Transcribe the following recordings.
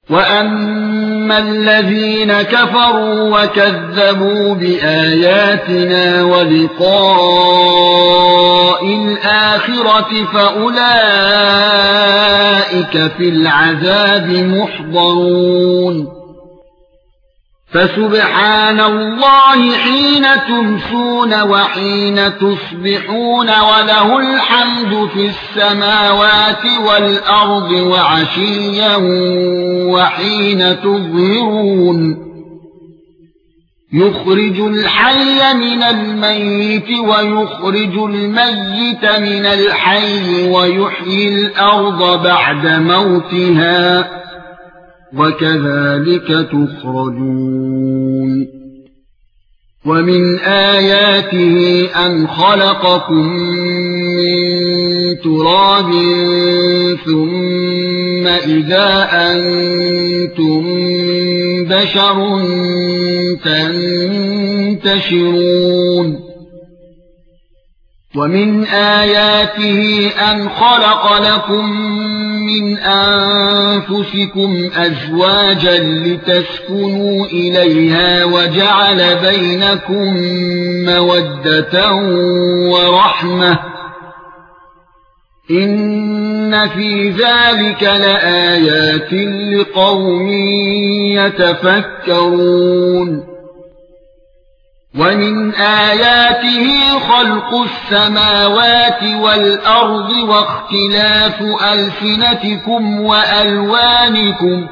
وَأَمَّا الَّذِينَ كَفَرُوا وَكَذَّبُوا بِآيَاتِنَا وَلِقَاءِ الْآخِرَةِ فَأُولَئِكَ فِي الْعَذَابِ مُحْضَرُونَ فَسُبْحَانَ اللَّهِ حِينَ تُمْسُونَ وَحِينَ تُصْبِحُونَ وَلَهُ الْحَمْدُ فِي السَّمَاوَاتِ وَالْأَرْضِ وَعَشِيًّا وَحِينَ تُظْهِرُونَ يُخْرِجُ الْحَيَّ مِنَ الْمَيِّتِ وَيُخْرِجُ الْمَيِّتَ مِنَ الْحَيِّ وَيُحْيِي الْأَرْضَ بَعْدَ مَوْتِهَا وَكَذَلِكَ تُخْرَجُونَ وَمِنْ آيَاتِهِ أَنْ خَلَقَكُم مِّن تُرَابٍ ثُمَّ إِذَا أَنْتُمْ بَشَرٌ تَنْتَشِرُونَ وَمِنْ آيَاتِهِ أَنْ خَلَقَ لَكُم مِّنْ أَنفُسِكُمْ أَزْوَاجًا لِتَسْكُنُوا إِلَيْهَا وَجَعَلَ بَيْنَكُم مَّوَدَّةً وَرَحْمَةً إِنَّ فِي ذَلِكَ لَآيَاتٍ لِقَوْمٍ يَتَفَكَّرُونَ وَمِنْ آيَاتِهِ خَلْقُ السَّمَاوَاتِ وَالْأَرْضِ وَاخْتِلَافُ أَلْسِنَتِكُمْ وَأَلْوَانِكُمْ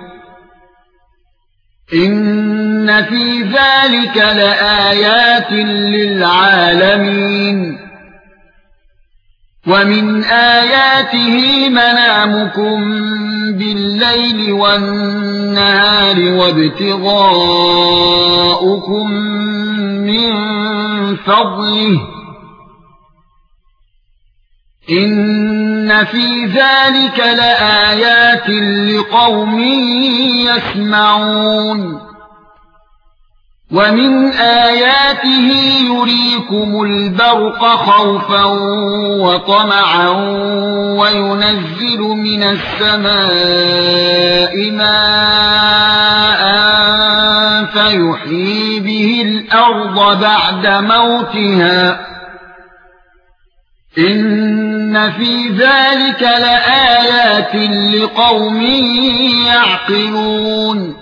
إِنَّ فِي ذَلِكَ لَآيَاتٍ لِلْعَالَمِينَ وَمِنْ آيَاتِهِ مَنَامُكُمْ بِاللَّيْلِ وَالنَّهَارِ وَابْتِغَاؤُكُمْ مِنْ فَضْلِهِ إِنَّ فِي ذَلِكَ لَآيَاتٍ لِقَوْمٍ يَسْمَعُونَ وَمِنْ آيَاتِهِ يُرِيكُمُ الْبَرْقَ خَوْفًا وَطَمَعًا وَيُنَزِّلُ مِنَ السَّمَاءِ مَاءً فَيُحْيِي بِهِ الْأَرْضَ بَعْدَ مَوْتِهَا إِنَّ فِي ذَلِكَ لَآيَاتٍ لِقَوْمٍ يَعْقِلُونَ